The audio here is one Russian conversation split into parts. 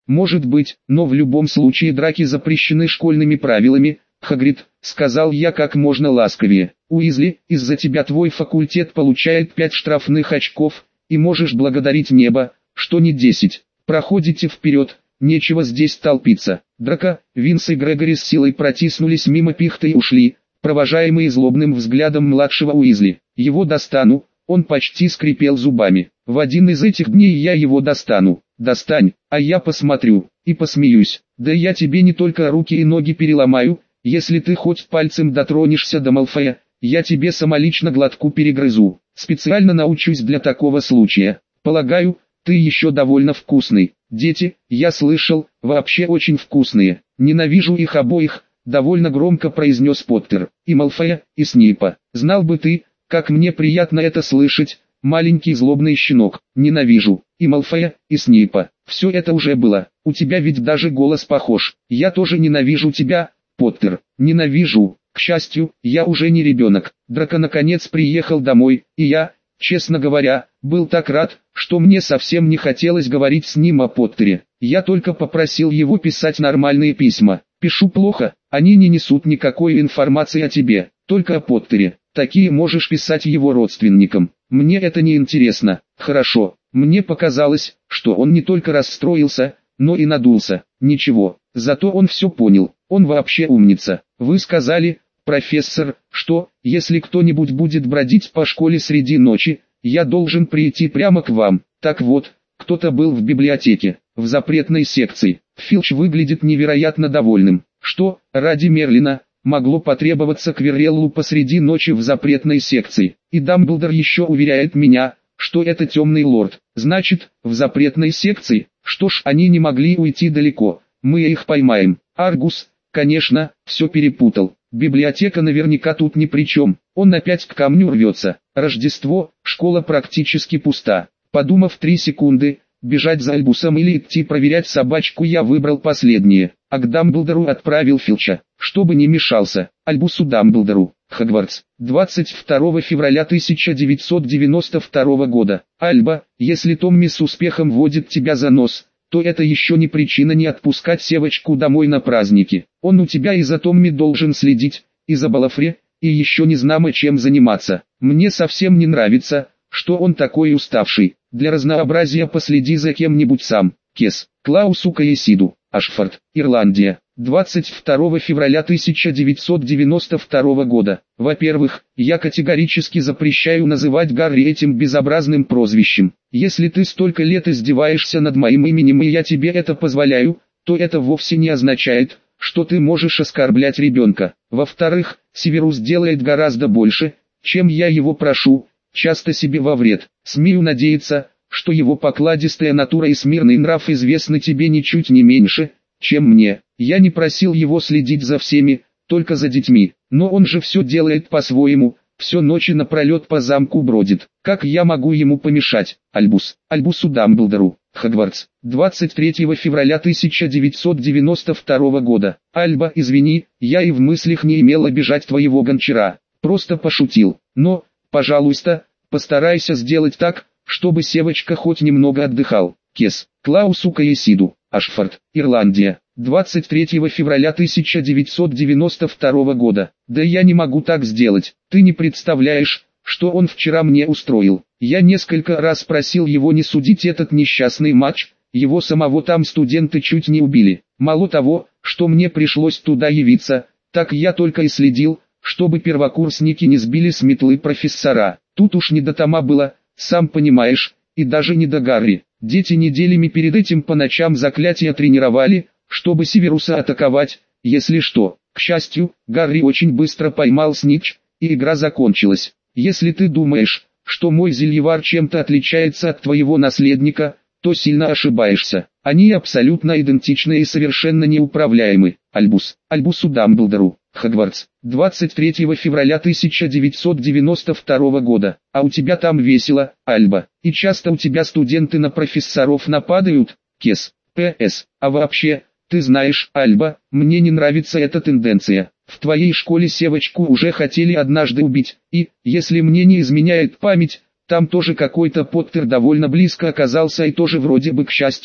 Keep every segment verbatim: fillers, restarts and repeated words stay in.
Может быть, но в любом случае драки запрещены школьными правилами, Хагрид, сказал я как можно ласковее. Уизли, из-за тебя твой факультет получает пять штрафных очков, и можешь благодарить небо, что не десять. Проходите вперед, нечего здесь толпиться. Драко, Винс и Грегори с силой протиснулись мимо Пихта и ушли, провожаемые злобным взглядом младшего Уизли. Его достану, он почти скрипел зубами. В один из этих дней я его достану. Достань, а я посмотрю, и посмеюсь. Да я тебе не только руки и ноги переломаю, если ты хоть пальцем дотронешься до Малфоя, я тебе самолично глотку перегрызу. Специально научусь для такого случая. Полагаю, ты еще довольно вкусный. Дети, я слышал, вообще очень вкусные. Ненавижу их обоих, довольно громко произнес Поттер. И Малфоя, и Снейпа. Знал бы ты, как мне приятно это слышать, маленький злобный щенок. Ненавижу и Малфоя, и Снейпа. Все это уже было. У тебя ведь даже голос похож. Я тоже ненавижу тебя, Поттер. Ненавижу. К счастью, я уже не ребенок. Драко наконец приехал домой, и я, честно говоря, был так рад, что мне совсем не хотелось говорить с ним о Поттере. Я только попросил его писать нормальные письма. Пишу плохо, они не несут никакой информации о тебе, только о Поттере. Такие можешь писать его родственникам. Мне это не интересно. Хорошо. Мне показалось, что он не только расстроился, но и надулся. Ничего, зато он все понял. Он вообще умница. Вы сказали, профессор, что, если кто-нибудь будет бродить по школе среди ночи, я должен прийти прямо к вам. Так вот, кто-то был в библиотеке, в запретной секции. Филч выглядит невероятно довольным. Что, ради Мерлина, могло потребоваться Квирреллу посреди ночи в запретной секции? И Дамблдор еще уверяет меня, что это темный лорд. Значит, в запретной секции? Что ж, они не могли уйти далеко. Мы их поймаем. Аргус, конечно, все перепутал. Библиотека наверняка тут ни при чем. Он опять к камню рвется. Рождество, школа практически пуста. Подумав три секунды, бежать за Альбусом или идти проверять собачку, я выбрал последнее. А к Дамблдору отправил Филча, чтобы не мешался. Альбусу Дамблдору. Хогвартс. двадцать второго февраля тысяча девятьсот девяносто второго года. Альба, если Томми с успехом водит тебя за нос, то это еще не причина не отпускать Севочку домой на праздники. Он у тебя и за Томми должен следить, и за Балафре, и еще не знамо чем заниматься. Мне совсем не нравится, что он такой уставший. Для разнообразия последи за кем-нибудь сам. Кес. Клаусу Каесиду. Ашфорд, Ирландия. двадцать второго февраля тысяча девятьсот девяносто второго года. Во-первых, я категорически запрещаю называть Гарри этим безобразным прозвищем. Если ты столько лет издеваешься над моим именем и я тебе это позволяю, то это вовсе не означает, что ты можешь оскорблять ребенка. Во-вторых, Северус делает гораздо больше, чем я его прошу, часто себе во вред. Смею надеяться, что его покладистая натура и смирный нрав известны тебе ничуть не меньше, чем мне. Я не просил его следить за всеми, только за детьми, но он же все делает по-своему, все ночи напролет по замку бродит. Как я могу ему помешать? Альбус. Альбусу Дамблдору. Хогвартс. двадцать третьего февраля тысяча девятьсот девяносто второго года. Альба, извини, я и в мыслях не имел обижать твоего гончара. Просто пошутил. Но, пожалуйста, постарайся сделать так, чтобы Севочка хоть немного отдыхал. Кес. Клаусу Каесиду. Ашфорд, Ирландия. двадцать третьего февраля тысяча девятьсот девяносто второго года. Да я не могу так сделать. Ты не представляешь, что он вчера мне устроил. Я несколько раз просил его не судить этот несчастный матч, его самого там студенты чуть не убили. Мало того, что мне пришлось туда явиться, так я только и следил, чтобы первокурсники не сбили с метлы профессора. Тут уж не до Тома было, сам понимаешь, и даже не до Гарри. Дети неделями перед этим по ночам заклятия тренировали, чтобы Северуса атаковать, если что. К счастью, Гарри очень быстро поймал снитч, и игра закончилась. Если ты думаешь, что мой зельевар чем-то отличается от твоего наследника, то сильно ошибаешься. Они абсолютно идентичны и совершенно неуправляемы. Альбус. Альбусу Дамблдору. Хогвартс. двадцать третьего февраля тысяча девятьсот девяносто второго года. А у тебя там весело, Альба. И часто у тебя студенты на профессоров нападают? Кес. П С. А вообще, ты знаешь, Альба, мне не нравится эта тенденция. В твоей школе Севочку уже хотели однажды убить, и, если мне не изменяет память, там тоже какой-то Поттер довольно близко оказался и тоже вроде бы к счастью,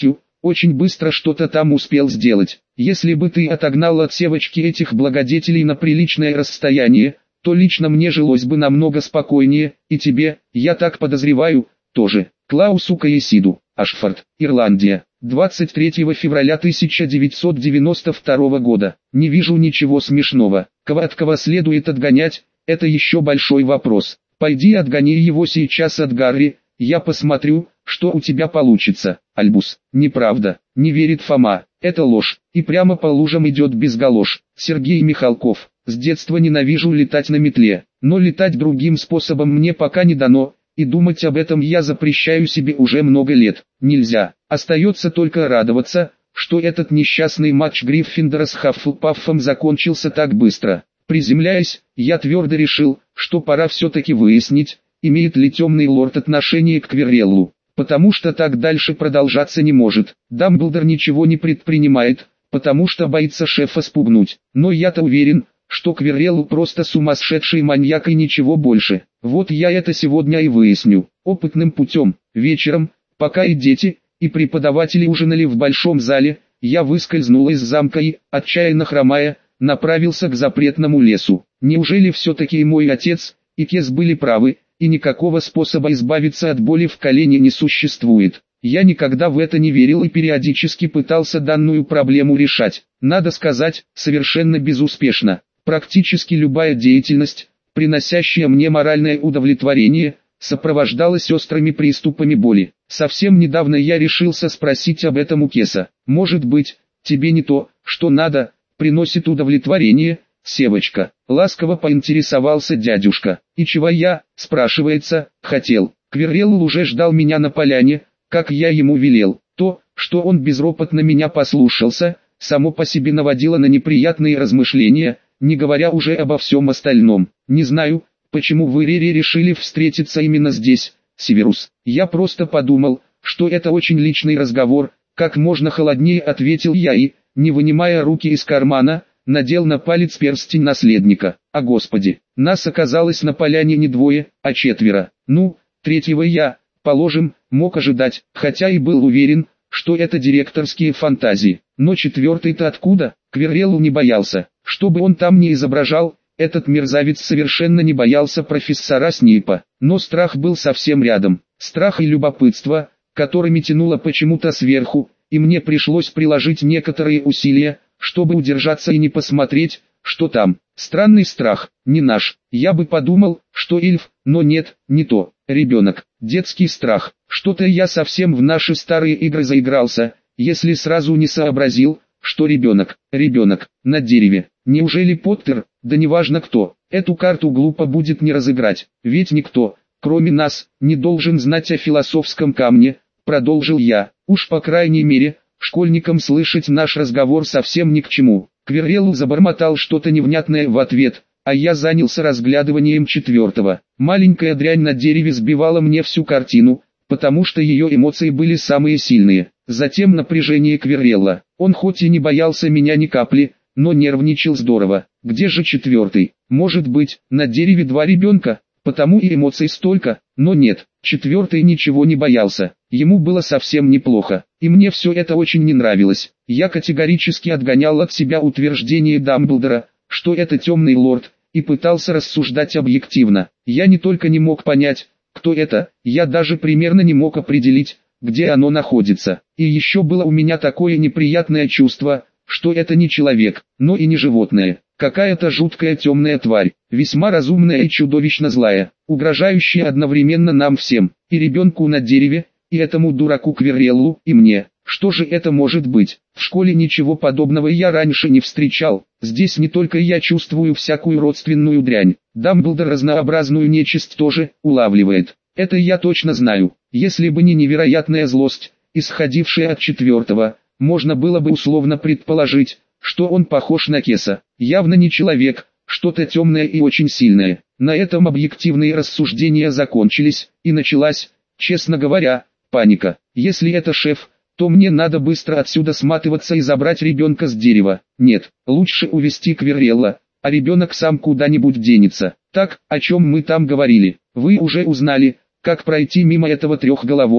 очень быстро что-то там успел сделать. Если бы ты отогнал от Севочки этих благодетелей на приличное расстояние, то лично мне жилось бы намного спокойнее, и тебе, я так подозреваю, тоже. Клаусу Каесиду, Ашфорд, Ирландия, двадцать третьего февраля тысяча девятьсот девяносто второго года. Не вижу ничего смешного. Кого от кого следует отгонять, это еще большой вопрос. Пойди отгони его сейчас от Гарри, я посмотрю, что у тебя получится. Альбус, неправда, не верит Фома, это ложь, и прямо по лужам идет без галош. Сергей Михалков, с детства ненавижу летать на метле, но летать другим способом мне пока не дано, и думать об этом я запрещаю себе уже много лет. Нельзя, остается только радоваться, что этот несчастный матч Гриффиндора с Хаффлпаффом закончился так быстро. Приземляясь, я твердо решил, что пора все-таки выяснить, имеет ли темный лорд отношение к Квирреллу, потому что так дальше продолжаться не может. Дамблдор ничего не предпринимает, потому что боится шефа спугнуть, но я-то уверен, что Квиррелл просто сумасшедший маньяк и ничего больше. Вот я это сегодня и выясню, опытным путем. Вечером, пока и дети, и преподаватели ужинали в большом зале, я выскользнул из замка и, отчаянно хромая, направился к запретному лесу. Неужели все-таки и мой отец, и Кес были правы, и никакого способа избавиться от боли в колене не существует? Я никогда в это не верил и периодически пытался данную проблему решать. Надо сказать, совершенно безуспешно. Практически любая деятельность, приносящая мне моральное удовлетворение, сопровождалась острыми приступами боли. Совсем недавно я решился спросить об этом у Кеса. Может быть, тебе не то, что надо, приносит удовлетворение, Севочка? Ласково поинтересовался дядюшка. И чего я, спрашивается, хотел? Квиррелл уже ждал меня на поляне, как я ему велел. То, что он безропотно меня послушался, само по себе наводило на неприятные размышления, не говоря уже обо всем остальном. Не знаю, почему вы Рере решили встретиться именно здесь, Северус. Я просто подумал, что это очень личный разговор, как можно холоднее ответил я и, не вынимая руки из кармана, надел на палец перстень наследника. А господи, нас оказалось на поляне не двое, а четверо. Ну, третьего я, положим, мог ожидать, хотя и был уверен, что это директорские фантазии. Но четвертый-то откуда? Квиррелл не боялся. Что бы он там ни изображал, этот мерзавец совершенно не боялся профессора Снейпа. Но страх был совсем рядом. Страх и любопытство, которыми тянуло почему-то сверху, и мне пришлось приложить некоторые усилия, чтобы удержаться и не посмотреть, что там. Странный страх, не наш. Я бы подумал, что эльф, но нет, не то. Ребенок, детский страх. Что-то я совсем в наши старые игры заигрался, если сразу не сообразил, что ребенок, ребенок, на дереве. Неужели Поттер, да неважно кто, эту карту глупо будет не разыграть, ведь никто, кроме нас, не должен знать о философском камне, продолжил я. Уж по крайней мере, школьникам слышать наш разговор совсем ни к чему. Квиррелл забормотал что-то невнятное в ответ, а я занялся разглядыванием четвертого. Маленькая дрянь на дереве сбивала мне всю картину, потому что ее эмоции были самые сильные. Затем напряжение Квиррелла. Он хоть и не боялся меня ни капли, но нервничал здорово. Где же четвертый? Может быть, на дереве два ребенка? Потому и эмоций столько, но нет, четвертый ничего не боялся. Ему было совсем неплохо, и мне все это очень не нравилось. Я категорически отгонял от себя утверждение Дамблдора, что это темный лорд, и пытался рассуждать объективно. Я не только не мог понять, кто это, я даже примерно не мог определить, где оно находится. И еще было у меня такое неприятное чувство, что это не человек, но и не животное. Какая-то жуткая темная тварь, весьма разумная и чудовищно злая, угрожающая одновременно нам всем, и ребенку на дереве, и этому дураку Квирреллу, и мне. Что же это может быть? В школе ничего подобного я раньше не встречал. Здесь не только я чувствую всякую родственную дрянь, Дамблдор разнообразную нечисть тоже улавливает. Это я точно знаю. Если бы не невероятная злость, исходившая от четвертого, можно было бы условно предположить, что он похож на Кеса. Явно не человек, что-то темное и очень сильное. На этом объективные рассуждения закончились, и началась, честно говоря, паника. Если это шеф, то мне надо быстро отсюда сматываться и забрать ребенка с дерева. Нет, лучше увести Квиррелла, а ребенок сам куда-нибудь денется. Так, о чем мы там говорили? Вы уже узнали, как пройти мимо этого трехголового,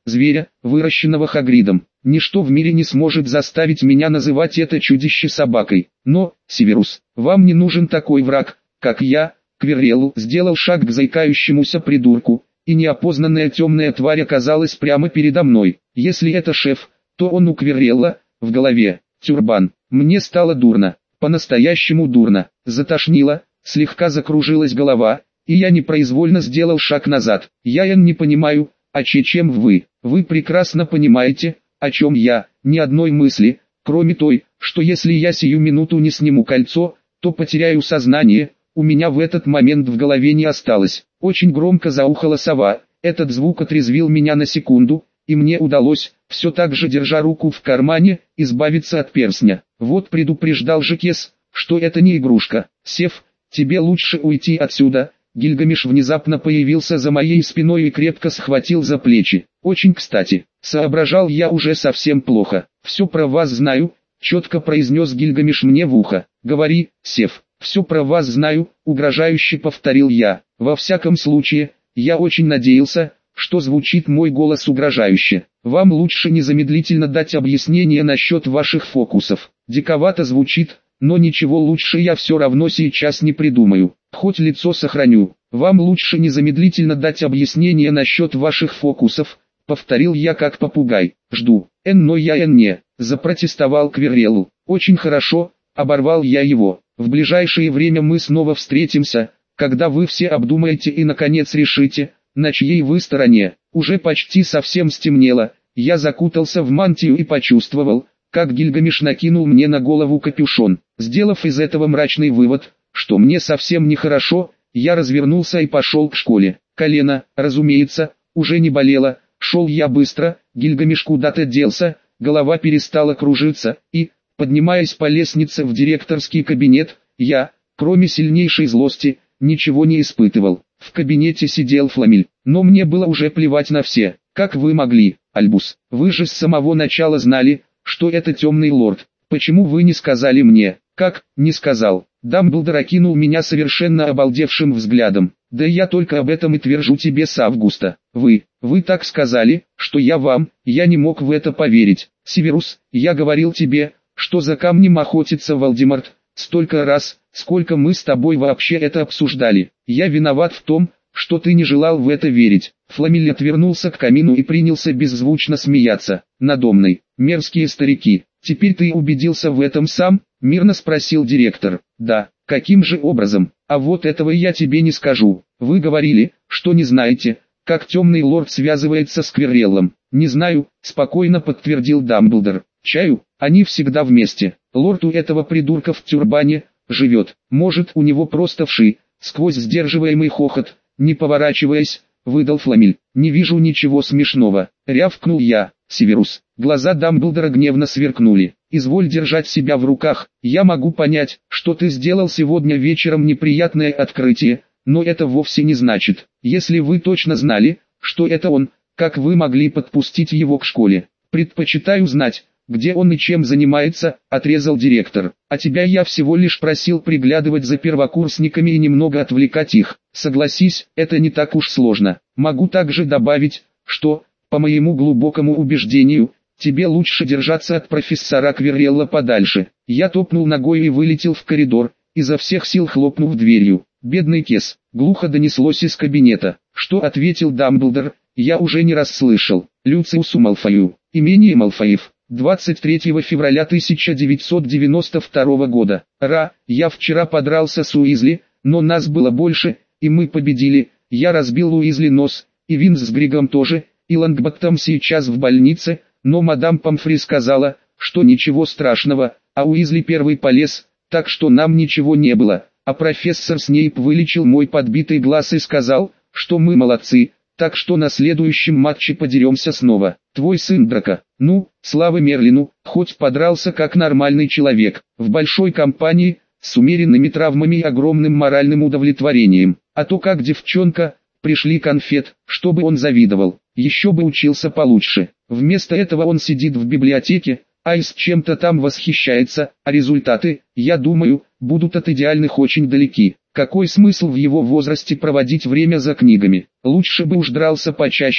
зверя, выращенного Хагридом. Ничто в мире не сможет заставить меня называть это чудище собакой. Но, Северус, вам не нужен такой враг, как я. Квиррелл сделал шаг к заикающемуся придурку, и неопознанная темная тварь оказалась прямо передо мной. Если это шеф, то он у Квиррелла в голове. Тюрбан. Мне стало дурно, по-настоящему дурно. Затошнило, слегка закружилась голова, и я непроизвольно сделал шаг назад. Я не понимаю, а че чем вы? Вы прекрасно понимаете, о чем я. Ни одной мысли, кроме той, что если я сию минуту не сниму кольцо, то потеряю сознание. У меня в этот момент в голове не осталось. Очень громко заухала сова. Этот звук отрезвил меня на секунду, и мне удалось, все так же держа руку в кармане, избавиться от перстня. Вот предупреждал же Кес, что это не игрушка. Сев, тебе лучше уйти отсюда. Гильгамеш внезапно появился за моей спиной и крепко схватил за плечи. Очень кстати, соображал я уже совсем плохо. Все про вас знаю, четко произнес Гильгамеш мне в ухо. Говори, Сев. «Все про вас знаю», — угрожающе повторил я. Во всяком случае, я очень надеялся, что звучит мой голос угрожающе. Вам лучше незамедлительно дать объяснение насчет ваших фокусов. Диковато звучит, но ничего лучше я все равно сейчас не придумаю. Хоть лицо сохраню. Вам лучше незамедлительно дать объяснение насчет ваших фокусов, повторил я как попугай. Жду. Эн, но я эн не, запротестовал Квиррелл. Очень хорошо, оборвал я его. В ближайшее время мы снова встретимся, когда вы все обдумаете и наконец решите, на чьей вы стороне. Уже почти совсем стемнело, я закутался в мантию и почувствовал, как Гильгамеш накинул мне на голову капюшон. Сделав из этого мрачный вывод, что мне совсем нехорошо, я развернулся и пошел к школе. Колено, разумеется, уже не болело, шел я быстро, Гильгамеш куда-то делся, голова перестала кружиться, и, поднимаясь по лестнице в директорский кабинет, я, кроме сильнейшей злости, ничего не испытывал. В кабинете сидел Фламиль, но мне было уже плевать на все. Как вы могли, Альбус? Вы же с самого начала знали, что это темный лорд. Почему вы не сказали мне? Как, не сказал? Дамблдор окинул меня совершенно обалдевшим взглядом. Да я только об этом и твержу тебе с августа. Вы, вы так сказали, что я вам, я не мог в это поверить. Северус, я говорил тебе, что за камнем охотится Волдеморт, столько раз, сколько мы с тобой вообще это обсуждали. Я виноват в том, что ты не желал в это верить. Фламиль отвернулся к камину и принялся беззвучно смеяться. Надомный, мерзкие старики. Теперь ты убедился в этом сам? Мирно спросил директор. Да, каким же образом? А вот этого я тебе не скажу. Вы говорили, что не знаете, как темный лорд связывается с Квирреллом. Не знаю, спокойно подтвердил Дамблдор. Чаю, они всегда вместе. Лорд у этого придурка в тюрбане живет. Может, у него просто вши. Сквозь сдерживаемый хохот, не поворачиваясь, выдал Фламиль. Не вижу ничего смешного. Рявкнул я. Северус. Глаза Дамблдора гневно сверкнули. Изволь держать себя в руках. Я могу понять, что ты сделал сегодня вечером неприятное открытие, но это вовсе не значит. Если вы точно знали, что это он, как вы могли подпустить его к школе? Предпочитаю знать, где он и чем занимается, отрезал директор. А тебя я всего лишь просил приглядывать за первокурсниками и немного отвлекать их. Согласись, это не так уж сложно. Могу также добавить, что, по моему глубокому убеждению, тебе лучше держаться от профессора Квиррелла подальше. Я топнул ногой и вылетел в коридор, изо всех сил хлопнув дверью. Бедный Кес, глухо донеслось из кабинета. Что ответил Дамблдор, я уже не раз слышал. Люциусу Малфою, имение Малфоев. двадцать третьего февраля тысяча девятьсот девяносто второго года. Ра, я вчера подрался с Уизли, но нас было больше, и мы победили. Я разбил Уизли нос, и Винс с Григом тоже, и Лонгботтом сейчас в больнице, но мадам Помфри сказала, что ничего страшного, а Уизли первый полез, так что нам ничего не было. А профессор Снейп вылечил мой подбитый глаз и сказал, что мы молодцы, так что на следующем матче подеремся снова. Твой сын Драко, ну, слава Мерлину, хоть подрался как нормальный человек, в большой компании, с умеренными травмами и огромным моральным удовлетворением. А то как девчонка, пришли конфет, чтобы он завидовал, еще бы учился получше. Вместо этого он сидит в библиотеке, а и с чем-то там восхищается, а результаты, я думаю, будут от идеальных очень далеки. Какой смысл в его возрасте проводить время за книгами? Лучше бы уж дрался почаще,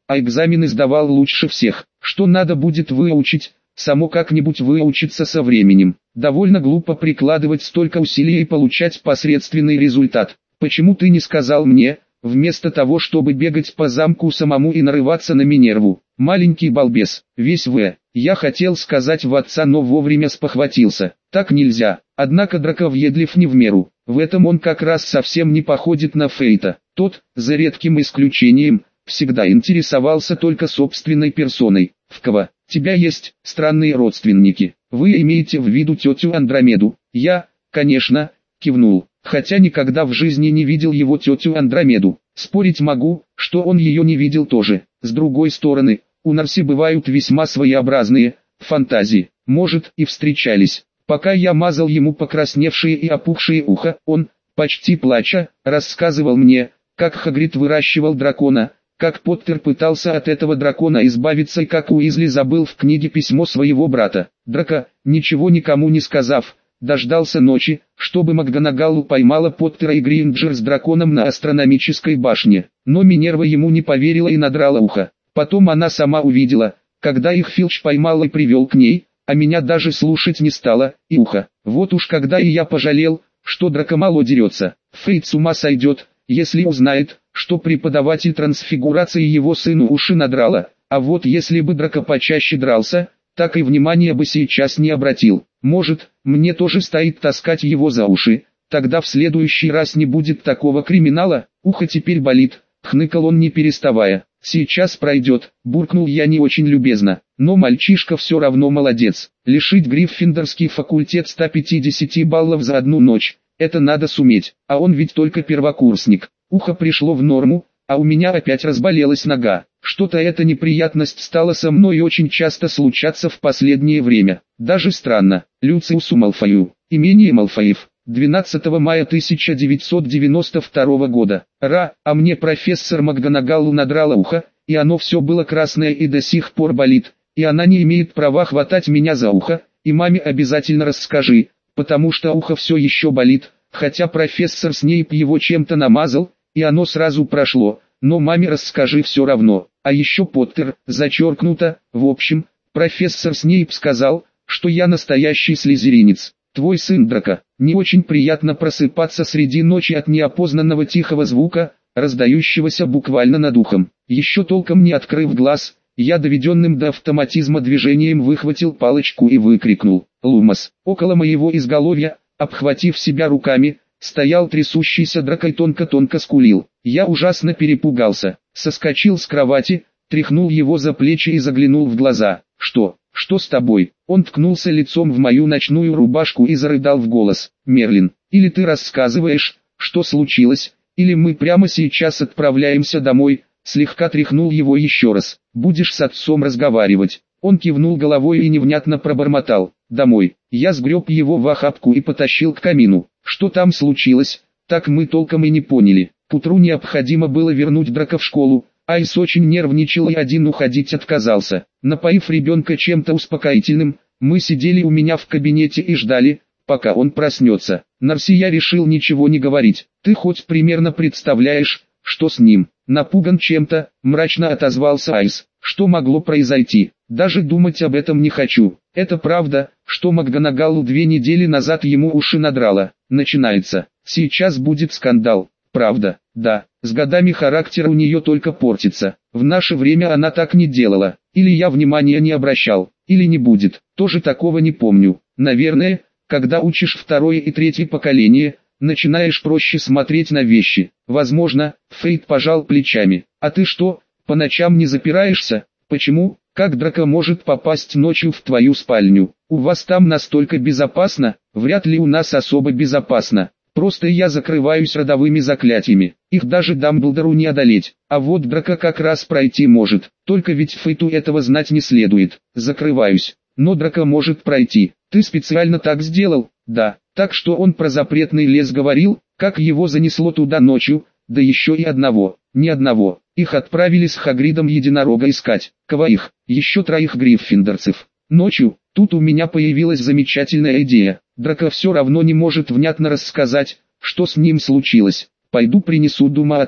а экзамены сдавал лучше всех. Что надо будет выучить, само как-нибудь выучится со временем. Довольно глупо прикладывать столько усилий и получать посредственный результат. Почему ты не сказал мне, вместо того чтобы бегать по замку самому и нарываться на Минерву? Маленький балбес, весь в. Я хотел сказать в отца, но вовремя спохватился. Так нельзя. Однако Драко въедлив не в меру. В этом он как раз совсем не походит на Фейта. Тот, за редким исключением, всегда интересовался только собственной персоной. В кого? Тебя есть странные родственники. Вы имеете в виду тетю Андромеду? Я, конечно, кивнул, хотя никогда в жизни не видел его тетю Андромеду. Спорить могу, что он ее не видел тоже. С другой стороны, у Нарси бывают весьма своеобразные фантазии. Может, и встречались. Пока я мазал ему покрасневшие и опухшие ухо, он, почти плача, рассказывал мне, как Хагрид выращивал дракона, как Поттер пытался от этого дракона избавиться и как Уизли забыл в книге письмо своего брата. Драко, ничего никому не сказав, дождался ночи, чтобы МакГонагалл поймала Поттера и Гринджер с драконом на астрономической башне. Но Минерва ему не поверила и надрала ухо. Потом она сама увидела, когда их Филч поймал и привел к ней, а меня даже слушать не стала, и ухо. Вот уж когда и я пожалел, что Драко мало дерется. Фейт с ума сойдет, если узнает, что преподаватель трансфигурации его сыну уши надрала, а вот если бы Драко почаще дрался, так и внимания бы сейчас не обратил. Может, мне тоже стоит таскать его за уши, тогда в следующий раз не будет такого криминала. Ухо теперь болит, хныкал он не переставая. Сейчас пройдет, буркнул я не очень любезно, но мальчишка все равно молодец. Лишить Гриффиндорский факультет ста пятидесяти баллов за одну ночь, это надо суметь, а он ведь только первокурсник. Ухо пришло в норму, а у меня опять разболелась нога. Что-то эта неприятность стала со мной очень часто случаться в последнее время. Даже странно. Люциусу Малфою, имение Малфоев, двенадцатого мая тысяча девятьсот девяносто второго года. Ра, а мне профессор МакГонагалл надрала ухо, и оно все было красное и до сих пор болит, и она не имеет права хватать меня за ухо, и маме обязательно расскажи, потому что ухо все еще болит, хотя профессор Снейп его чем-то намазал, и оно сразу прошло, но маме расскажи все равно. А еще Поттер, зачеркнуто, в общем, профессор Снейп сказал, что я настоящий слизеринец. Твой сын Драко. Не очень приятно просыпаться среди ночи от неопознанного тихого звука, раздающегося буквально над ухом. Еще толком не открыв глаз, я доведенным до автоматизма движением выхватил палочку и выкрикнул «Лумос!». Около моего изголовья, обхватив себя руками, стоял трясущийся Драко и тонко-тонко скулил. Я ужасно перепугался, соскочил с кровати, тряхнул его за плечи и заглянул в глаза. «Что? Что с тобой?» Он ткнулся лицом в мою ночную рубашку и зарыдал в голос. «Мерлин, или ты рассказываешь, что случилось, или мы прямо сейчас отправляемся домой». Слегка тряхнул его еще раз. «Будешь с отцом разговаривать». Он кивнул головой и невнятно пробормотал. «Домой». Я сгреб его в охапку и потащил к камину. Что там случилось, так мы толком и не поняли. К утру необходимо было вернуть Драко в школу. Айс очень нервничал и один уходить отказался. Напоив ребенка чем-то успокоительным, мы сидели у меня в кабинете и ждали, пока он проснется. Нарси я решил ничего не говорить. «Ты хоть примерно представляешь, что с ним?» «Напуган чем-то», мрачно отозвался Айс. «Что могло произойти? Даже думать об этом не хочу. Это правда, что МакГонагалл две недели назад ему уши надрала. Начинается. Сейчас будет скандал». «Правда, да. С годами характер у нее только портится. В наше время она так не делала. Или я внимания не обращал, или не будет. Тоже такого не помню. Наверное, когда учишь второе и третье поколение, начинаешь проще смотреть на вещи. Возможно». Фейт пожал плечами. «А ты что, по ночам не запираешься?» «Почему? Как Драко может попасть ночью в твою спальню? У вас там настолько безопасно?» «Вряд ли у нас особо безопасно. Просто я закрываюсь родовыми заклятиями. Их даже Дамблдору не одолеть. А вот Драко как раз пройти может. Только ведь Фейту этого знать не следует. Закрываюсь. Но Драко может пройти. Ты специально так сделал?» «Да. Так что он про запретный лес говорил, как его занесло туда ночью, да еще и одного». «Ни одного. Их отправили с Хагридом единорога искать. Кого их? Еще троих гриффиндорцев. Ночью. Тут у меня появилась замечательная идея. Драко все равно не может внятно рассказать, что с ним случилось. Пойду принесу дума-отвод».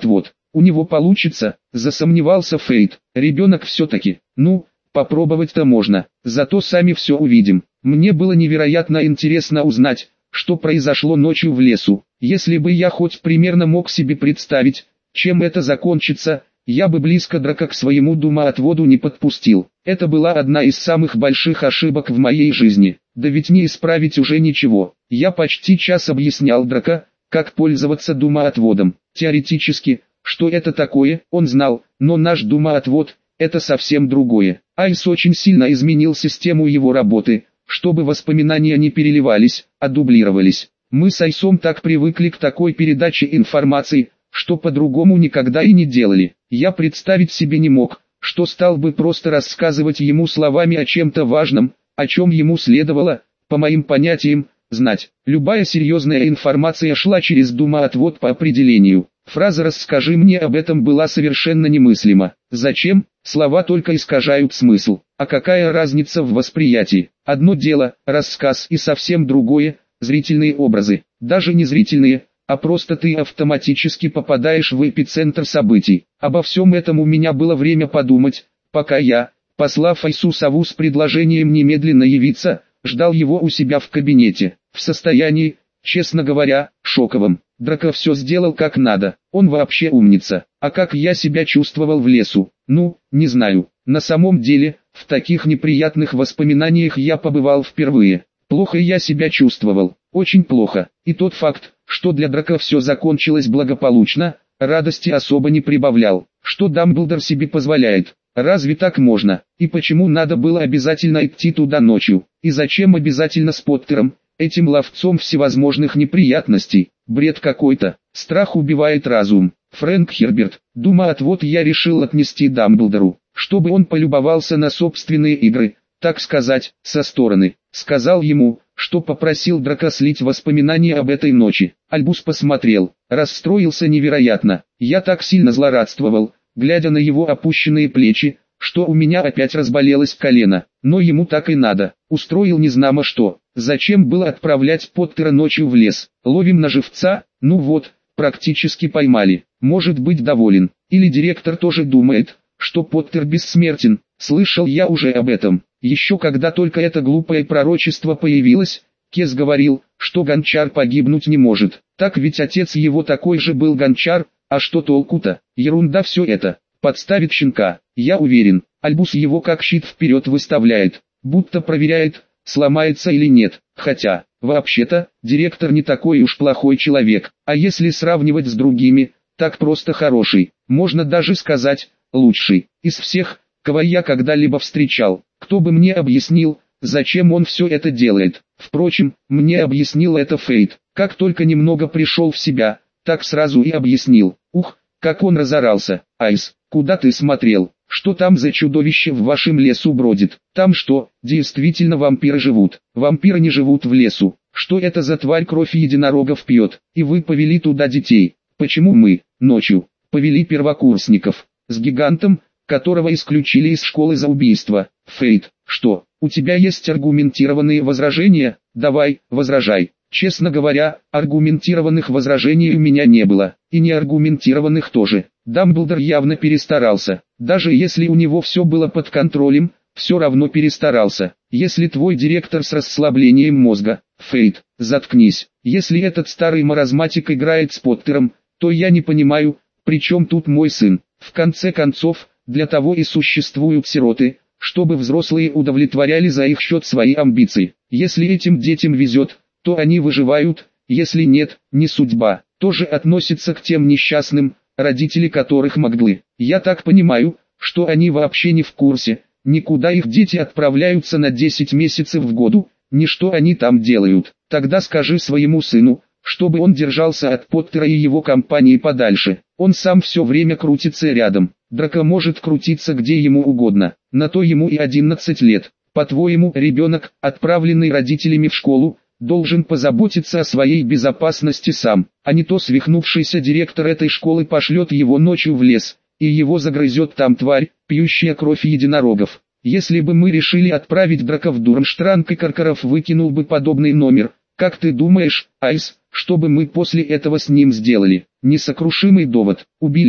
у него получится, засомневался Фейт. Ребенок все-таки, ну, попробовать-то можно, зато сами все увидим. Мне было невероятно интересно узнать, что произошло ночью в лесу. Если бы я хоть примерно мог себе представить, чем это закончится, я бы близко драка к своему думоотводу не подпустил. Это была одна из самых больших ошибок в моей жизни. Да ведь не исправить уже ничего. Я почти час объяснял драка, как пользоваться думоотводом. Теоретически, что это такое, он знал, но наш думоотвод – это совсем другое. Айс очень сильно изменил систему его работы, чтобы воспоминания не переливались, а дублировались. Мы с Айсом так привыкли к такой передаче информации, что по-другому никогда и не делали. Я представить себе не мог, что стал бы просто рассказывать ему словами о чем-то важном, о чем ему следовало, по моим понятиям, знать. Любая серьезная информация шла через думоотвод по определению. Фраза «расскажи мне об этом» была совершенно немыслима. Зачем? Слова только искажают смысл. А какая разница в восприятии? Одно дело – рассказ, и совсем другое – зрительные образы. Даже не зрительные, а просто ты автоматически попадаешь в эпицентр событий. Обо всем этом у меня было время подумать, пока я, послав Айсу сову с предложением немедленно явиться, ждал его у себя в кабинете, в состоянии, честно говоря, шоковом. Драко все сделал как надо, он вообще умница. А как я себя чувствовал в лесу? Ну, не знаю. На самом деле, в таких неприятных воспоминаниях я побывал впервые. Плохо я себя чувствовал, очень плохо. И тот факт, что для Драко все закончилось благополучно, радости особо не прибавлял. Что Дамблдор себе позволяет? Разве так можно? И почему надо было обязательно идти туда ночью? И зачем обязательно с Поттером, этим ловцом всевозможных неприятностей? Бред какой-то. Страх убивает разум. Фрэнк Херберт. Думоотвод я решил отнести Дамблдору, чтобы он полюбовался на собственные игры, так сказать, со стороны. Сказал ему, что попросил Драко слить воспоминания об этой ночи. Альбус посмотрел, расстроился невероятно. Я так сильно злорадствовал, глядя на его опущенные плечи, что у меня опять разболелось колено. Но ему так и надо. Устроил незнамо что. Зачем было отправлять Поттера ночью в лес? Ловим на живца? Ну вот, практически поймали. Может быть доволен. Или директор тоже думает, что Поттер бессмертен. Слышал я уже об этом. Еще когда только это глупое пророчество появилось, Кес говорил, что Гончар погибнуть не может. Так ведь отец его такой же был Гончар, а что толку-то? Ерунда все это. Подставит щенка. Я уверен, Альбус его как щит вперед выставляет, будто проверяет, сломается или нет. Хотя, вообще-то, директор не такой уж плохой человек. А если сравнивать с другими, так просто хороший. Можно даже сказать, лучший. Из всех, кого я когда-либо встречал. Кто бы мне объяснил, зачем он все это делает? Впрочем, мне объяснил это Фейт. Как только немного пришел в себя, так сразу и объяснил. Ух, как он разорался. Айс, куда ты смотрел? Что там за чудовище в вашем лесу бродит? Там что, действительно вампиры живут? Вампиры не живут в лесу. Что это за тварь кровь единорогов пьет? И вы повели туда детей. Почему мы, ночью, повели первокурсников? С гигантом, которого исключили из школы за убийство. Фейт, что, у тебя есть аргументированные возражения? Давай, возражай. Честно говоря, аргументированных возражений у меня не было, и неаргументированных тоже. Дамблдор явно перестарался. Даже если у него все было под контролем, все равно перестарался. Если твой директор с расслаблением мозга, Фейт, заткнись. Если этот старый маразматик играет с Поттером, то я не понимаю, при чем тут мой сын. В конце концов, для того и существуют сироты, чтобы взрослые удовлетворяли за их счет свои амбиции. Если этим детям везет, то они выживают, если нет, не судьба. Тоже относится к тем несчастным, родители которых моглы. Я так понимаю, что они вообще не в курсе, никуда их дети отправляются на десять месяцев в году, ни что они там делают. Тогда скажи своему сыну, чтобы он держался от Поттера и его компании подальше. Он сам все время крутится рядом. Драко может крутиться где ему угодно, на то ему и одиннадцать лет. По-твоему, ребенок, отправленный родителями в школу, должен позаботиться о своей безопасности сам, а не то свихнувшийся директор этой школы пошлет его ночью в лес, и его загрызет там тварь, пьющая кровь единорогов. Если бы мы решили отправить Драко в Дурмштранг, и Каркаров выкинул бы подобный номер, как ты думаешь, Айс, что бы мы после этого с ним сделали? Несокрушимый довод, убили бы.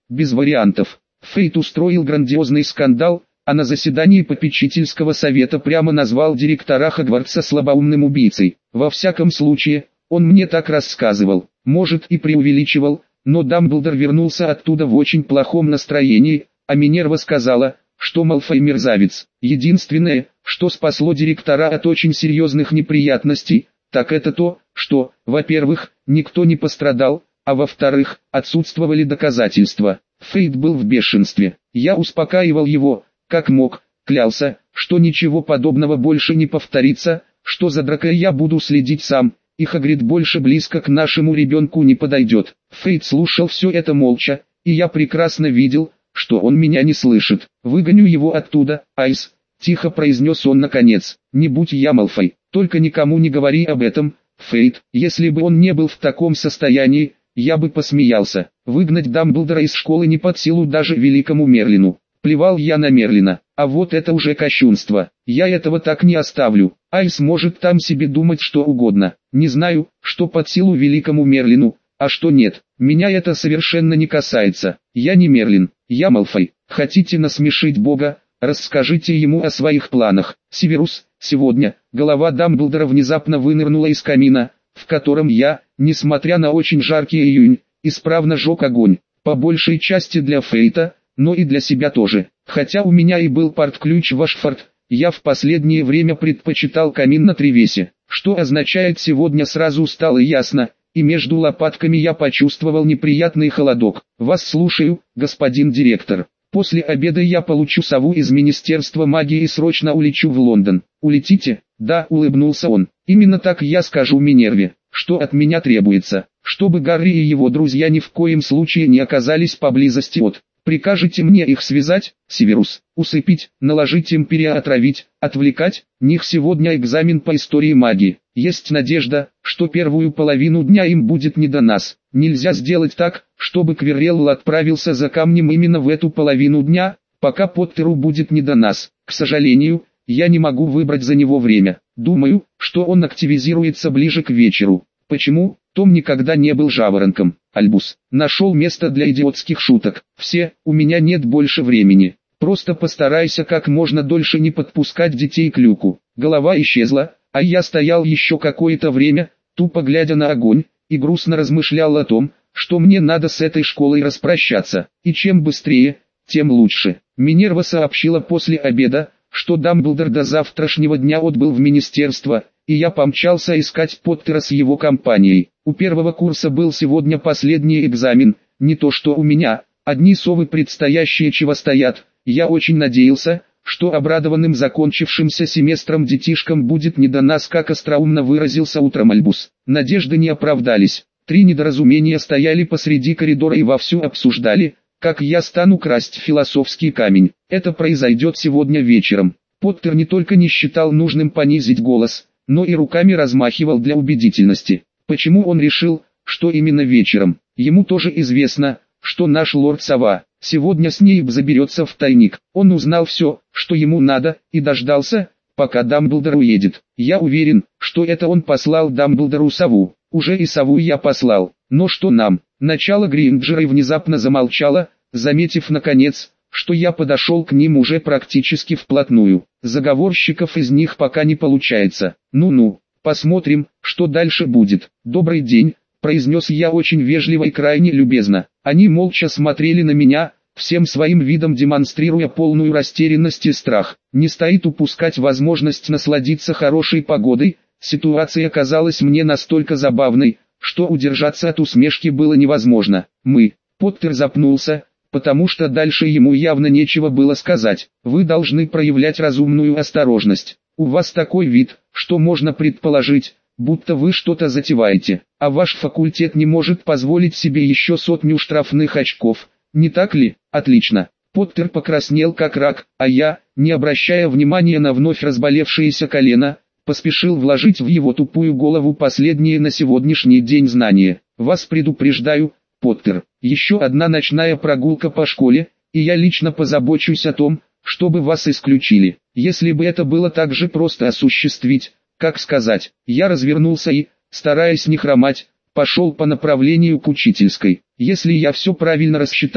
без вариантов. Фейт устроил грандиозный скандал, а на заседании попечительского совета прямо назвал директора Хогвартса слабоумным убийцей. Во всяком случае, он мне так рассказывал, может и преувеличивал, но Дамблдор вернулся оттуда в очень плохом настроении, а Минерва сказала, что Малфой мерзавец. Единственное, что спасло директора от очень серьезных неприятностей, так это то, что, во-первых, никто не пострадал, а во-вторых, отсутствовали доказательства. Фейт был в бешенстве. Я успокаивал его, как мог, клялся, что ничего подобного больше не повторится, что за дракой я буду следить сам, и Хагрид больше близко к нашему ребенку не подойдет. Фейт слушал все это молча, и я прекрасно видел, что он меня не слышит. «Выгоню его оттуда, Айс», — тихо произнес он наконец. «Не будь я Малфой, только никому не говори об этом, Фейт. Если бы он не был в таком состоянии, я бы посмеялся. Выгнать Дамблдора из школы не под силу даже великому Мерлину. Плевал я на Мерлина, а вот это уже кощунство. Я этого так не оставлю. Айс может там себе думать что угодно. Не знаю, что под силу великому Мерлину, а что нет. Меня это совершенно не касается. Я не Мерлин, я Малфой. Хотите насмешить Бога? Расскажите ему о своих планах. Северус, сегодня, голова Дамблдора внезапно вынырнула из камина, в котором я, несмотря на очень жаркий июнь, исправно жег огонь. По большей части для Фейта, но и для себя тоже. Хотя у меня и был порт-ключ в Ашфорд, я в последнее время предпочитал камин на Тревесе. Что означает сегодня сразу стало ясно, и между лопатками я почувствовал неприятный холодок. Вас слушаю, господин директор. После обеда я получу сову из Министерства магии и срочно улечу в Лондон. Улетите? Да, улыбнулся он. Именно так я скажу Минерве, что от меня требуется, чтобы Гарри и его друзья ни в коем случае не оказались поблизости от... Прикажете мне их связать, Северус, усыпить, наложить империя, отравить, отвлекать? Них сегодня экзамен по истории магии. Есть надежда, что первую половину дня им будет не до нас. Нельзя сделать так, чтобы Квиррелл отправился за камнем именно в эту половину дня, пока Поттеру будет не до нас. К сожалению, я не могу выбрать за него время. Думаю, что он активизируется ближе к вечеру. Почему? Том никогда не был жаворонком. Альбус нашел место для идиотских шуток. Все, у меня нет больше времени. Просто постарайся как можно дольше не подпускать детей к люку. Голова исчезла, а я стоял еще какое-то время, тупо глядя на огонь, и грустно размышлял о том, что мне надо с этой школой распрощаться. И чем быстрее, тем лучше. Минерва сообщила после обеда, что Дамблдор до завтрашнего дня отбыл в министерство, и я помчался искать Поттера с его компанией. У первого курса был сегодня последний экзамен, не то что у меня, одни совы предстоящие чего стоят. Я очень надеялся, что обрадованным закончившимся семестром детишкам будет не до нас, как остроумно выразился утром Альбус. Надежды не оправдались. Три недоразумения стояли посреди коридора и вовсю обсуждали, как я стану красть философский камень. Это произойдет сегодня вечером. Поттер не только не считал нужным понизить голос, но и руками размахивал для убедительности. Почему он решил, что именно вечером? Ему тоже известно, что наш лорд Сова сегодня с ней заберется в тайник. Он узнал все, что ему надо, и дождался, пока Дамблдор уедет. Я уверен, что это он послал Дамблдору сову. Уже и сову я послал. Но что нам? Начало Гринджера внезапно замолчало, заметив наконец, что я подошел к ним уже практически вплотную. Заговорщиков из них пока не получается. Ну-ну, посмотрим, что дальше будет. «Добрый день», — произнес я очень вежливо и крайне любезно. Они молча смотрели на меня, всем своим видом демонстрируя полную растерянность и страх. Не стоит упускать возможность насладиться хорошей погодой. Ситуация казалась мне настолько забавной, что удержаться от усмешки было невозможно. Мы, Поттер запнулся, потому что дальше ему явно нечего было сказать. Вы должны проявлять разумную осторожность. У вас такой вид, что можно предположить, будто вы что-то затеваете, а ваш факультет не может позволить себе еще сотню штрафных очков, не так ли? Отлично. Поттер покраснел как рак, а я, не обращая внимания на вновь разболевшееся колено, поспешил вложить в его тупую голову последние на сегодняшний день знания. Вас предупреждаю, Поттер, еще одна ночная прогулка по школе, и я лично позабочусь о том, чтобы вас исключили. Если бы это было так же просто осуществить, как сказать, я развернулся и, стараясь не хромать, пошел по направлению к учительской. Если я все правильно рассчитал,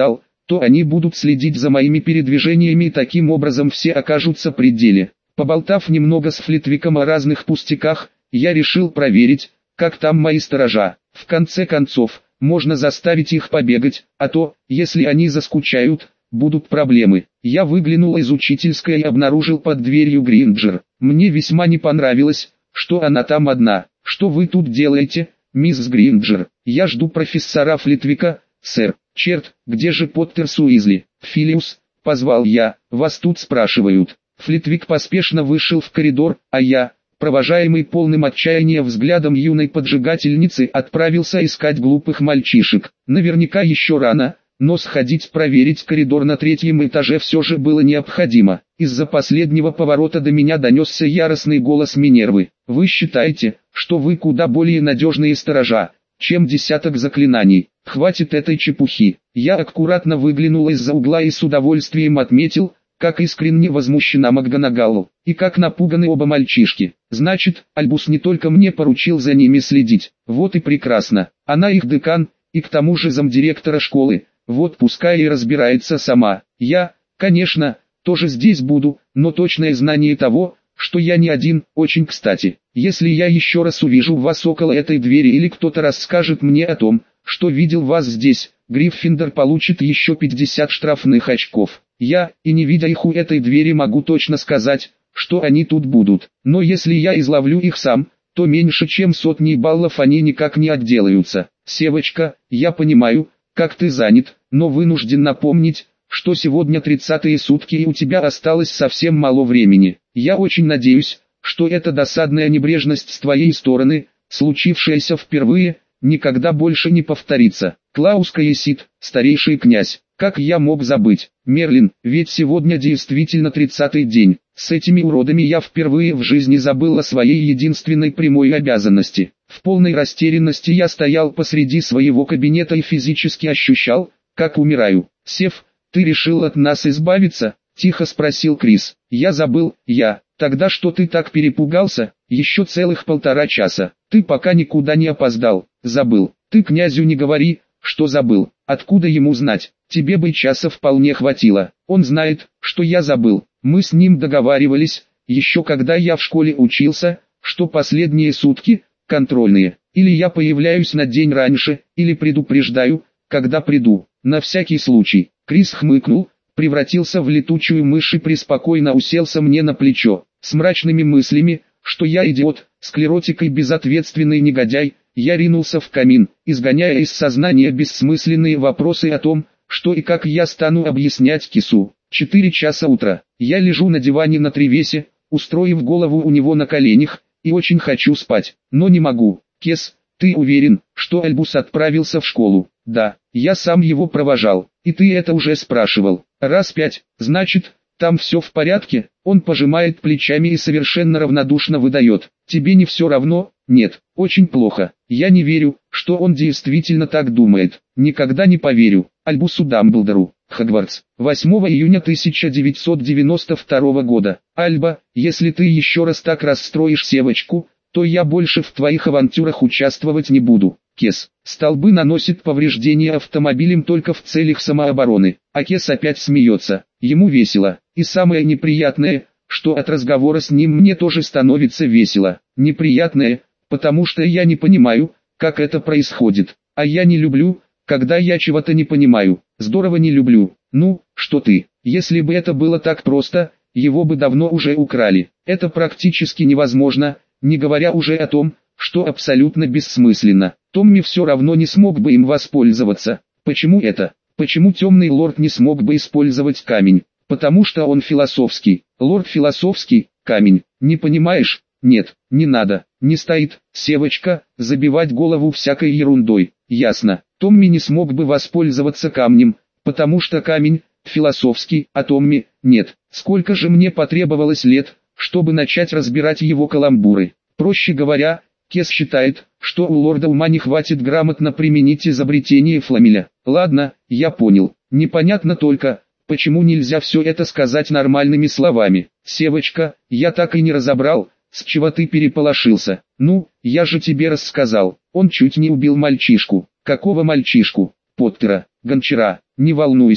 то они будут следить за моими передвижениями и таким образом все окажутся при деле. Поболтав немного с Флитвиком о разных пустяках, я решил проверить, как там мои сторожа. В конце концов, можно заставить их побегать, а то, если они заскучают, будут проблемы. Я выглянул из учительской и обнаружил под дверью Гринджер. Мне весьма не понравилось, что она там одна. «Что вы тут делаете, мисс Гринджер?» «Я жду профессора Флитвика, сэр». «Черт, где же Поттер с Уизли?» «Филиус», — позвал я, — «вас тут спрашивают». Флитвик поспешно вышел в коридор, а я, провожаемый полным отчаяния взглядом юной поджигательницы, отправился искать глупых мальчишек. Наверняка еще рано, но сходить проверить коридор на третьем этаже все же было необходимо. Из-за последнего поворота до меня донесся яростный голос Минервы. «Вы считаете, что вы куда более надежные сторожа, чем десяток заклинаний? Хватит этой чепухи». Я аккуратно выглянул из-за угла и с удовольствием отметил, как искренне возмущена МакГонагалл, и как напуганы оба мальчишки. Значит, Альбус не только мне поручил за ними следить. Вот и прекрасно. Она их декан, и к тому же замдиректора школы. Вот пускай и разбирается сама. Я, конечно, тоже здесь буду, но точное знание того, что я не один, очень кстати. Если я еще раз увижу вас около этой двери или кто-то расскажет мне о том, что видел вас здесь, Гриффиндор получит еще пятьдесят штрафных очков. Я, и не видя их у этой двери, могу точно сказать, что они тут будут. Но если я изловлю их сам, то меньше чем сотни баллов они никак не отделаются. Севочка, я понимаю, как ты занят, но вынужден напомнить, что сегодня тридцатые сутки и у тебя осталось совсем мало времени. Я очень надеюсь, что эта досадная небрежность с твоей стороны, случившаяся впервые, никогда больше не повторится. Клаус Каесит, старейший князь. Как я мог забыть? Мерлин, ведь сегодня действительно тридцатый день. С этими уродами я впервые в жизни забыл о своей единственной прямой обязанности. В полной растерянности я стоял посреди своего кабинета и физически ощущал, как умираю. «Сев, ты решил от нас избавиться?» – тихо спросил Крис. «Я забыл, я. Тогда что ты так перепугался? Еще целых полтора часа. Ты пока никуда не опоздал. Забыл. Ты князю не говори, что забыл. Откуда ему знать? Тебе бы часа вполне хватило. Он знает, что я забыл. Мы с ним договаривались, еще когда я в школе учился, что последние сутки – контрольные. Или я появляюсь на день раньше, или предупреждаю, когда приду. На всякий случай». Крис хмыкнул, превратился в летучую мышь и преспокойно уселся мне на плечо. С мрачными мыслями, что я идиот, склеротик и безответственный негодяй, я ринулся в камин, изгоняя из сознания бессмысленные вопросы о том, что и как я стану объяснять Кису. Четыре часа утра. Я лежу на диване на тревесе, устроив голову у него на коленях, и очень хочу спать, но не могу. Кес, ты уверен, что Альбус отправился в школу? Да, я сам его провожал, и ты это уже спрашивал. Раз пять, значит, там все в порядке? Он пожимает плечами и совершенно равнодушно выдает. Тебе не все равно? Нет, очень плохо. Я не верю, что он действительно так думает. Никогда не поверю. Альбусу Дамблдору. Хогвартс. восьмого июня тысяча девятьсот девяносто второго года. Альба, если ты еще раз так расстроишь Севочку, то я больше в твоих авантюрах участвовать не буду. Кес. Столбы наносит повреждения автомобилям только в целях самообороны. А Кес опять смеется. Ему весело. И самое неприятное, что от разговора с ним мне тоже становится весело. Неприятное, потому что я не понимаю, как это происходит. А я не люблю, когда я чего-то не понимаю. Здорово не люблю. Ну, что ты. Если бы это было так просто, его бы давно уже украли. Это практически невозможно, не говоря уже о том, что абсолютно бессмысленно. Томми все равно не смог бы им воспользоваться. Почему это? Почему темный лорд не смог бы использовать камень? Потому что он философский. Лорд философский, камень. Не понимаешь? Нет, не надо. Не стоит, Севочка, забивать голову всякой ерундой. Ясно. Томми не смог бы воспользоваться камнем, потому что камень философский, а Томми нет. Сколько же мне потребовалось лет, чтобы начать разбирать его каламбуры? Проще говоря, Кес считает, что у лорда ума не хватит грамотно применить изобретение Фламеля. Ладно, я понял. Непонятно только, почему нельзя все это сказать нормальными словами. Севочка, я так и не разобрал, с чего ты переполошился. Ну, я же тебе рассказал. Он чуть не убил мальчишку. Какого мальчишку? Поттера, Гончара. Не волнуйся,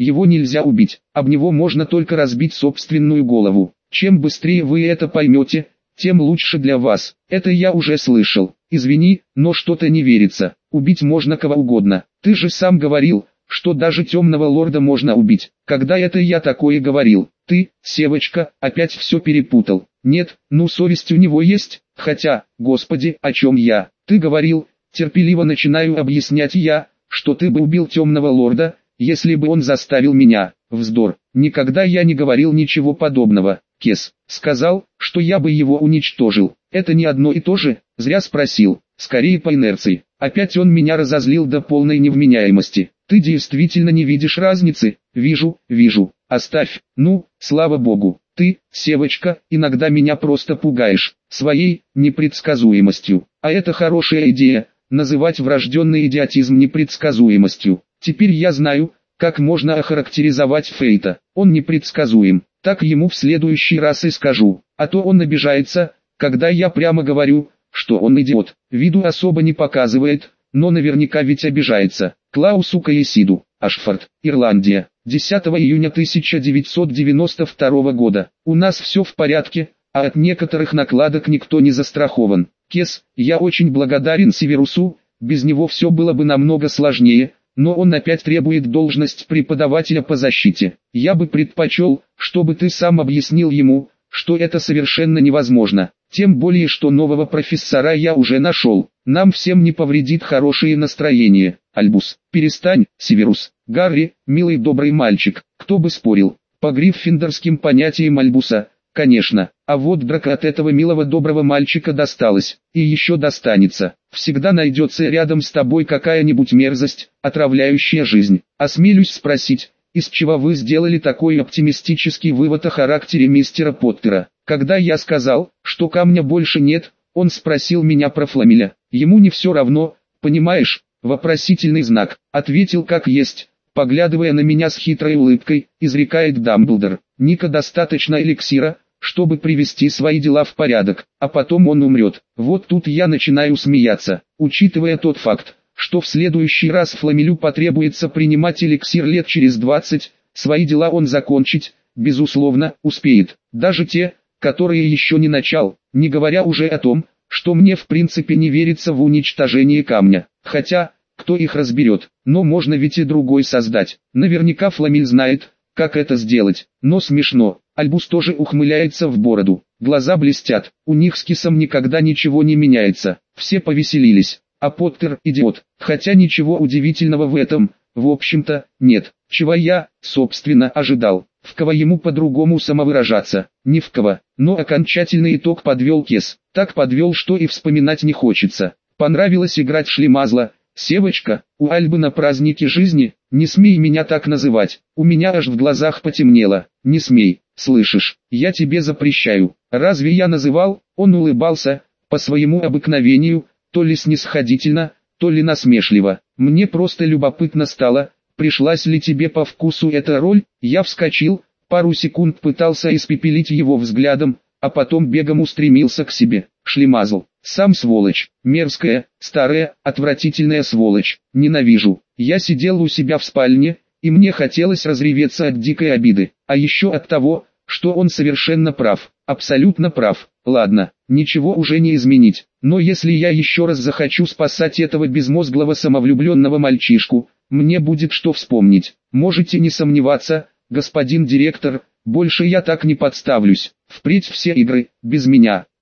его нельзя убить, об него можно только разбить собственную голову. Чем быстрее вы это поймете, тем лучше для вас. Это я уже слышал. Извини, но что-то не верится. Убить можно кого угодно. Ты же сам говорил, что даже темного лорда можно убить. Когда это я такое говорил? Ты, Севочка, опять все перепутал. Нет, ну совесть у него есть, хотя, господи, о чем я? Ты говорил, терпеливо начинаю объяснять я, что ты бы убил темного лорда, если бы он заставил меня. Вздор, никогда я не говорил ничего подобного. Кес сказал, что я бы его уничтожил. Это не одно и то же, зря спросил, скорее по инерции. Опять он меня разозлил до полной невменяемости. Ты действительно не видишь разницы? Вижу, вижу. Оставь. Ну, слава богу. Ты, Севочка, иногда меня просто пугаешь своей непредсказуемостью. А это хорошая идея, называть врожденный идиотизм непредсказуемостью. Теперь я знаю, как можно охарактеризовать Фейта. Он непредсказуем. Так ему в следующий раз и скажу. А то он обижается, когда я прямо говорю, что он идиот. Виду особо не показывает, но наверняка ведь обижается. Клаусу Каесиду, Ашфорд, Ирландия, десятого июня тысяча девятьсот девяносто второго года. У нас все в порядке, а от некоторых накладок никто не застрахован. Кес, я очень благодарен Северусу, без него все было бы намного сложнее, но он опять требует должность преподавателя по защите. Я бы предпочел, чтобы ты сам объяснил ему, что это совершенно невозможно. Тем более, что нового профессора я уже нашел. Нам всем не повредит хорошее настроение. Альбус, перестань, Северус. Гарри, милый добрый мальчик, кто бы спорил. По гриффиндорским понятиям Альбуса, конечно. А вот Драко от этого милого доброго мальчика досталось. И еще достанется. Всегда найдется рядом с тобой какая-нибудь мерзость, отравляющая жизнь. Осмелюсь спросить, из чего вы сделали такой оптимистический вывод о характере мистера Поттера? Когда я сказал, что камня больше нет, он спросил меня про Фламеля. Ему не все равно, понимаешь, вопросительный знак. Ответил как есть, поглядывая на меня с хитрой улыбкой, изрекает Дамблдор. Ника достаточно эликсира, чтобы привести свои дела в порядок, а потом он умрет. Вот тут я начинаю смеяться, учитывая тот факт, что в следующий раз Фламелю потребуется принимать эликсир лет через двадцать, свои дела он закончить, безусловно, успеет. Даже те, которые еще не начал, не говоря уже о том, что мне в принципе не верится в уничтожение камня. Хотя, кто их разберет, но можно ведь и другой создать. Наверняка Фламель знает, как это сделать, но смешно. Альбус тоже ухмыляется в бороду, глаза блестят, у них с Кисом никогда ничего не меняется, все повеселились. А Поттер идиот, хотя ничего удивительного в этом, в общем-то, нет. Чего я, собственно, ожидал. В кого ему по-другому самовыражаться? Ни в кого. Но окончательный итог подвел Кес. Так подвел, что и вспоминать не хочется. Понравилось играть шлемазла. Севочка, у Альбы на празднике жизни, не смей меня так называть. У меня аж в глазах потемнело. Не смей, слышишь, я тебе запрещаю. Разве я называл? Он улыбался, по своему обыкновению, то ли снисходительно, то ли насмешливо. Мне просто любопытно стало, пришлась ли тебе по вкусу эта роль. Я вскочил, пару секунд пытался испепелить его взглядом, а потом бегом устремился к себе. Шлемазл, сам сволочь, мерзкая, старая, отвратительная сволочь, ненавижу. Я сидел у себя в спальне, и мне хотелось разреветься от дикой обиды, а еще от того, что он совершенно прав, абсолютно прав. Ладно, ничего уже не изменить, но если я еще раз захочу спасать этого безмозглого самовлюбленного мальчишку, мне будет что вспомнить. Можете не сомневаться, господин директор, больше я так не подставлюсь. Впредь все игры, без меня.